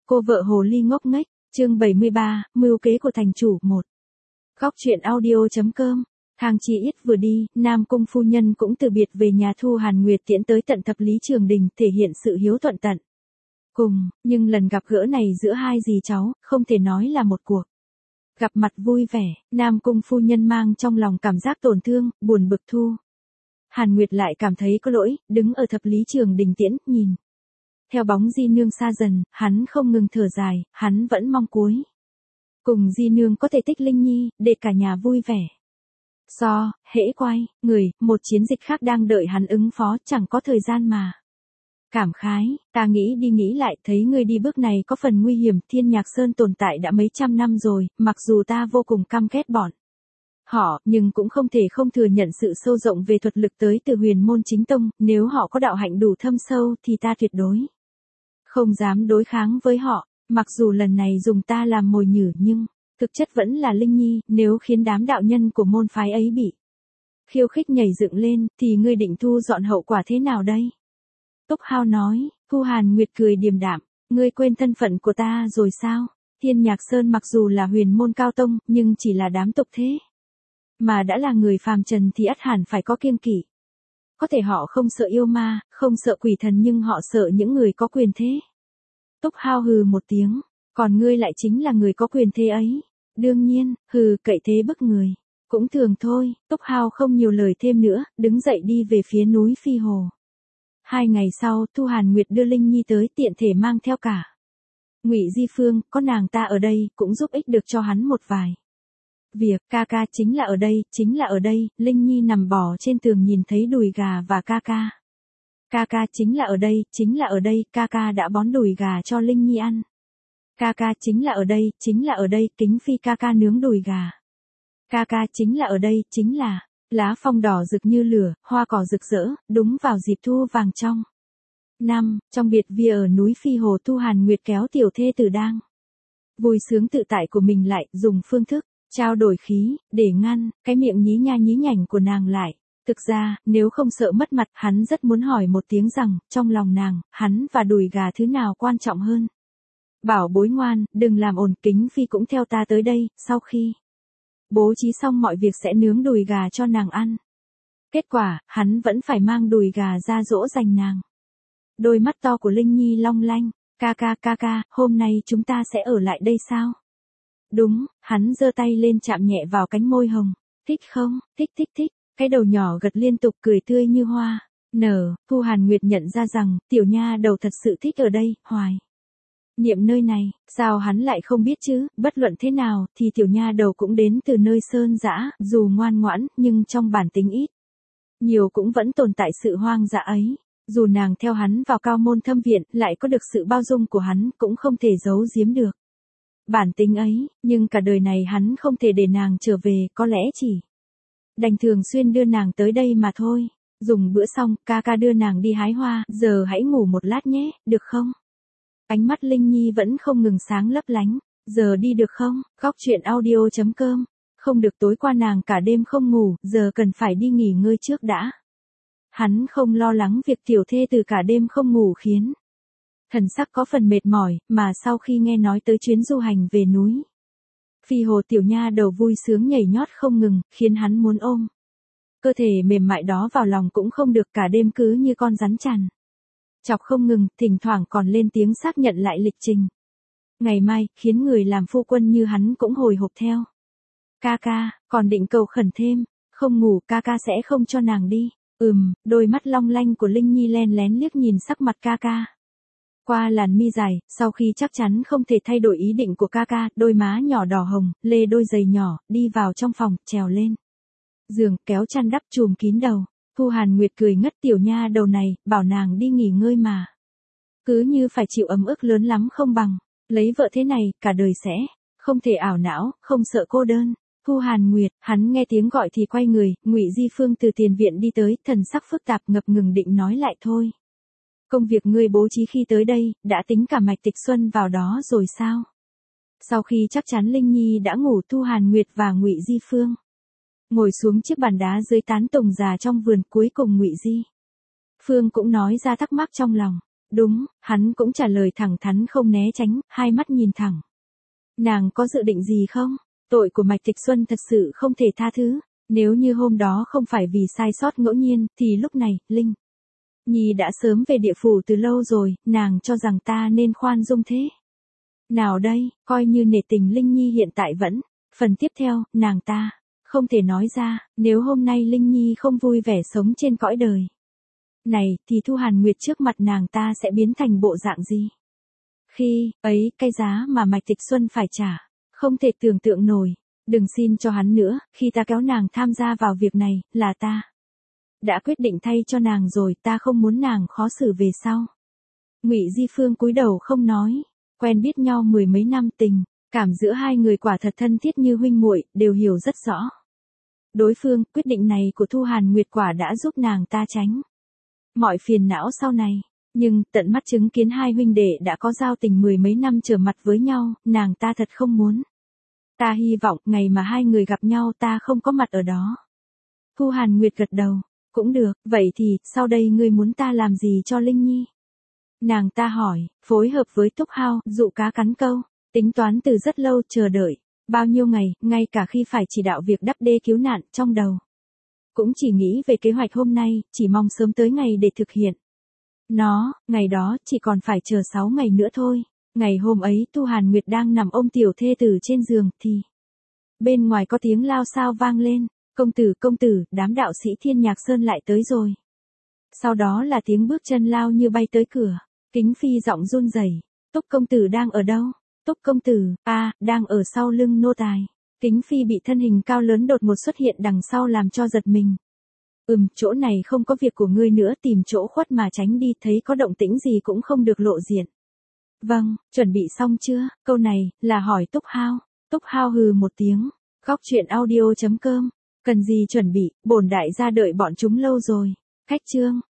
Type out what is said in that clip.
Cô vợ hồ ly ngốc nghếch, chương 73, mưu kế của thành chủ 1. Góc truyện audio.com. Thang Chi Ít vừa đi, Nam Cung phu nhân cũng từ biệt về nhà Thu Hàn Nguyệt tiễn tới tận thập lý trường đình, thể hiện sự hiếu thuận tận cùng, nhưng lần gặp gỡ này giữa hai dì cháu, không thể nói là một cuộc gặp mặt vui vẻ. Nam Cung phu nhân mang trong lòng cảm giác tổn thương, buồn bực Thu Hàn Nguyệt lại cảm thấy có lỗi, đứng ở thập lý trường đình tiễn, nhìn theo bóng Di Nương xa dần, hắn không ngừng thở dài, hắn vẫn mong cuối cùng Di Nương có thể tích Linh Nhi, để cả nhà vui vẻ. Hễ quay người, một chiến dịch khác đang đợi hắn ứng phó, chẳng có thời gian mà cảm khái. Ta nghĩ đi nghĩ lại, thấy người đi bước này có phần nguy hiểm. Thiên Nhạc Sơn tồn tại đã mấy trăm năm rồi, mặc dù ta vô cùng căm ghét bọn họ, nhưng cũng không thể không thừa nhận sự sâu rộng về thuật lực tới từ Huyền Môn Chính Tông. Nếu họ có đạo hạnh đủ thâm sâu thì ta tuyệt đối không dám đối kháng với họ. Mặc dù lần này dùng ta làm mồi nhử, nhưng thực chất vẫn là Linh Nhi. Nếu khiến đám đạo nhân của môn phái ấy bị khiêu khích nhảy dựng lên, thì ngươi định thu dọn hậu quả thế nào đây? Túc Hao nói. Thu Hàn Nguyệt cười điềm đạm, ngươi quên thân phận của ta rồi sao? Thiên Nhạc Sơn mặc dù là huyền môn cao tông, nhưng chỉ là đám tục thế mà đã là người phàm trần thì ắt hẳn phải có kiêng kỵ. Có thể họ không sợ yêu ma, không sợ quỷ thần, nhưng họ sợ những người có quyền thế. Túc Hao hừ một tiếng, còn ngươi lại chính là người có quyền thế ấy. Đương nhiên, cậy thế bức người cũng thường thôi. Túc Hao không nhiều lời thêm nữa, đứng dậy đi về phía núi Phi Hồ. 2 ngày sau, Thu Hàn Nguyệt đưa Linh Nhi tới, tiện thể mang theo cả Ngụy Di Phương, có nàng ta ở đây, cũng giúp ích được cho hắn một vài việc. Ca ca chính là ở đây, chính là ở đây. Linh Nhi nằm bò trên tường nhìn thấy đùi gà và ca ca. Ca ca chính là ở đây, chính là ở đây. Ca ca đã bón đùi gà cho Linh Nhi ăn. Ca ca chính là ở đây, chính là ở đây. Kính Phi ca ca nướng đùi gà. Ca ca chính là ở đây, chính là. Lá phong đỏ rực như lửa, hoa cỏ rực rỡ, đúng vào dịp thu vàng trong năm. Trong biệt viện ở núi Phi Hồ, Thu Hàn Nguyệt kéo tiểu thê tử đang vui sướng tự tại của mình lại, dùng phương thức trao đổi khí để ngăn cái miệng nhí nha nhí nhảnh của nàng lại. Thực ra, nếu không sợ mất mặt, hắn rất muốn hỏi một tiếng rằng, trong lòng nàng, hắn và đùi gà thứ nào quan trọng hơn. Bảo bối ngoan, đừng làm ồn. Kính Phi cũng theo ta tới đây. Sau khi bố trí xong mọi việc sẽ nướng đùi gà cho nàng ăn. Kết quả, hắn vẫn phải mang đùi gà ra dỗ dành nàng. Đôi mắt to của Linh Nhi long lanh. Ca ca, hôm nay chúng ta sẽ ở lại đây sao? Đúng. Hắn giơ tay lên chạm nhẹ vào cánh môi hồng. Thích không? Thích. Cái đầu nhỏ gật liên tục, cười tươi như hoa nở. Thu Hàn Nguyệt nhận ra rằng, tiểu nha đầu thật sự thích ở đây, hoài niệm nơi này. Sao hắn lại không biết chứ? Bất luận thế nào, thì tiểu nha đầu cũng đến từ nơi sơn dã, dù ngoan ngoãn, nhưng trong bản tính ít nhiều cũng vẫn tồn tại sự hoang dã ấy. Dù nàng theo hắn vào cao môn thâm viện, lại có được sự bao dung của hắn, cũng không thể giấu giếm được bản tính ấy. Nhưng cả đời này hắn không thể để nàng trở về, có lẽ chỉ đành thường xuyên đưa nàng tới đây mà thôi. Dùng bữa xong, ca ca đưa nàng đi hái hoa, giờ hãy ngủ một lát nhé, được không? Ánh mắt Linh Nhi vẫn không ngừng sáng lấp lánh. Giờ đi được không? Góc truyện audio.com. Không được, tối qua nàng cả đêm không ngủ, giờ cần phải đi nghỉ ngơi trước đã. Hắn không lo lắng việc tiểu thê từ cả đêm không ngủ khiến thần sắc có phần mệt mỏi, mà sau khi nghe nói tới chuyến du hành về núi Phi Hồ, tiểu nha đầu vui sướng nhảy nhót không ngừng, khiến hắn muốn ôm cơ thể mềm mại đó vào lòng cũng không được. Cả đêm cứ như con rắn chằn chọc không ngừng, thỉnh thoảng còn lên tiếng xác nhận lại lịch trình ngày mai, khiến người làm phu quân như hắn cũng hồi hộp theo. Ca ca, còn định cầu khẩn thêm, không ngủ, ca ca sẽ không cho nàng đi. Đôi mắt long lanh của Linh Nhi len lén liếc nhìn sắc mặt ca ca qua làn mi dài. Sau khi chắc chắn không thể thay đổi ý định của ca ca, đôi má nhỏ đỏ hồng, lê đôi giày nhỏ, đi vào trong phòng, trèo lên giường, kéo chăn đắp trùm kín đầu. Thu Hàn Nguyệt cười ngất, tiểu nha đầu này, bảo nàng đi nghỉ ngơi mà cứ như phải chịu ấm ức lớn lắm không bằng. Lấy vợ thế này, cả đời sẽ không thể ảo não, không sợ cô đơn. Thu Hàn Nguyệt, hắn nghe tiếng gọi thì quay người. Ngụy Di Phương từ tiền viện đi tới, thần sắc phức tạp, ngập ngừng định nói lại thôi. Công việc ngươi bố trí khi tới đây, đã tính cả Mạch Tịch Xuân vào đó rồi sao? Sau khi chắc chắn Linh Nhi đã ngủ, Thu Hàn Nguyệt và Ngụy Di Phương ngồi xuống chiếc bàn đá dưới tán tùng già trong vườn. Cuối cùng Ngụy Di Phương cũng nói ra thắc mắc trong lòng. Đúng, hắn cũng trả lời thẳng thắn không né tránh, hai mắt nhìn thẳng. Nàng có dự định gì không? Tội của Mạch Tịch Xuân thật sự không thể tha thứ. Nếu như hôm đó không phải vì sai sót ngẫu nhiên, thì lúc này, Linh Nhi đã sớm về địa phủ từ lâu rồi, nàng cho rằng ta nên khoan dung thế. Nào đây, coi như nể tình Linh Nhi hiện tại vẫn. Phần tiếp theo, nàng ta không thể nói ra, nếu hôm nay Linh Nhi không vui vẻ sống trên cõi đời này, thì Thu Hàn Nguyệt trước mặt nàng ta sẽ biến thành bộ dạng gì? Khi ấy, cái giá mà Mạch Tịch Xuân phải trả, không thể tưởng tượng nổi. Đừng xin cho hắn nữa, khi ta kéo nàng tham gia vào việc này, là ta đã quyết định thay cho nàng rồi, ta không muốn nàng khó xử về sau. Ngụy Di Phương cúi đầu không nói, quen biết nhau mười mấy năm, tình cảm giữa hai người quả thật thân thiết như huynh muội, đều hiểu rất rõ đối phương. Quyết định này của Thu Hàn Nguyệt quả đã giúp nàng ta tránh mọi phiền não sau này. Nhưng, tận mắt chứng kiến hai huynh đệ đã có giao tình mười mấy năm trở mặt với nhau, nàng ta thật không muốn. Ta hy vọng, ngày mà hai người gặp nhau ta không có mặt ở đó. Thu Hàn Nguyệt gật đầu. Cũng được, vậy thì, sau đây ngươi muốn ta làm gì cho Linh Nhi? Nàng ta hỏi, phối hợp với Túc Hao, dụ cá cắn câu, tính toán từ rất lâu, chờ đợi bao nhiêu ngày, ngay cả khi phải chỉ đạo việc đắp đê cứu nạn, trong đầu cũng chỉ nghĩ về kế hoạch hôm nay, chỉ mong sớm tới ngày để thực hiện nó. Ngày đó, chỉ còn phải chờ 6 ngày nữa thôi. Ngày hôm ấy, Thu Hàn Nguyệt đang nằm ôm tiểu thê tử trên giường, thì bên ngoài có tiếng lao xao vang lên. Công tử, đám đạo sĩ Thiên Nhạc Sơn lại tới rồi. Sau đó là tiếng bước chân lao như bay tới cửa. Kính Phi giọng run rẩy, Túc công tử đang ở đâu? Túc công tử, đang ở sau lưng nô tài. Kính Phi bị thân hình cao lớn đột ngột xuất hiện đằng sau làm cho giật mình. Chỗ này không có việc của ngươi nữa, tìm chỗ khuất mà tránh đi, thấy có động tĩnh gì cũng không được lộ diện. Vâng, chuẩn bị xong chưa? Câu này, là hỏi Túc Hao. Túc Hao hừ một tiếng. Góc truyện audio.com. Cần gì chuẩn bị, bổn đại gia đợi bọn chúng lâu rồi. Khách chương.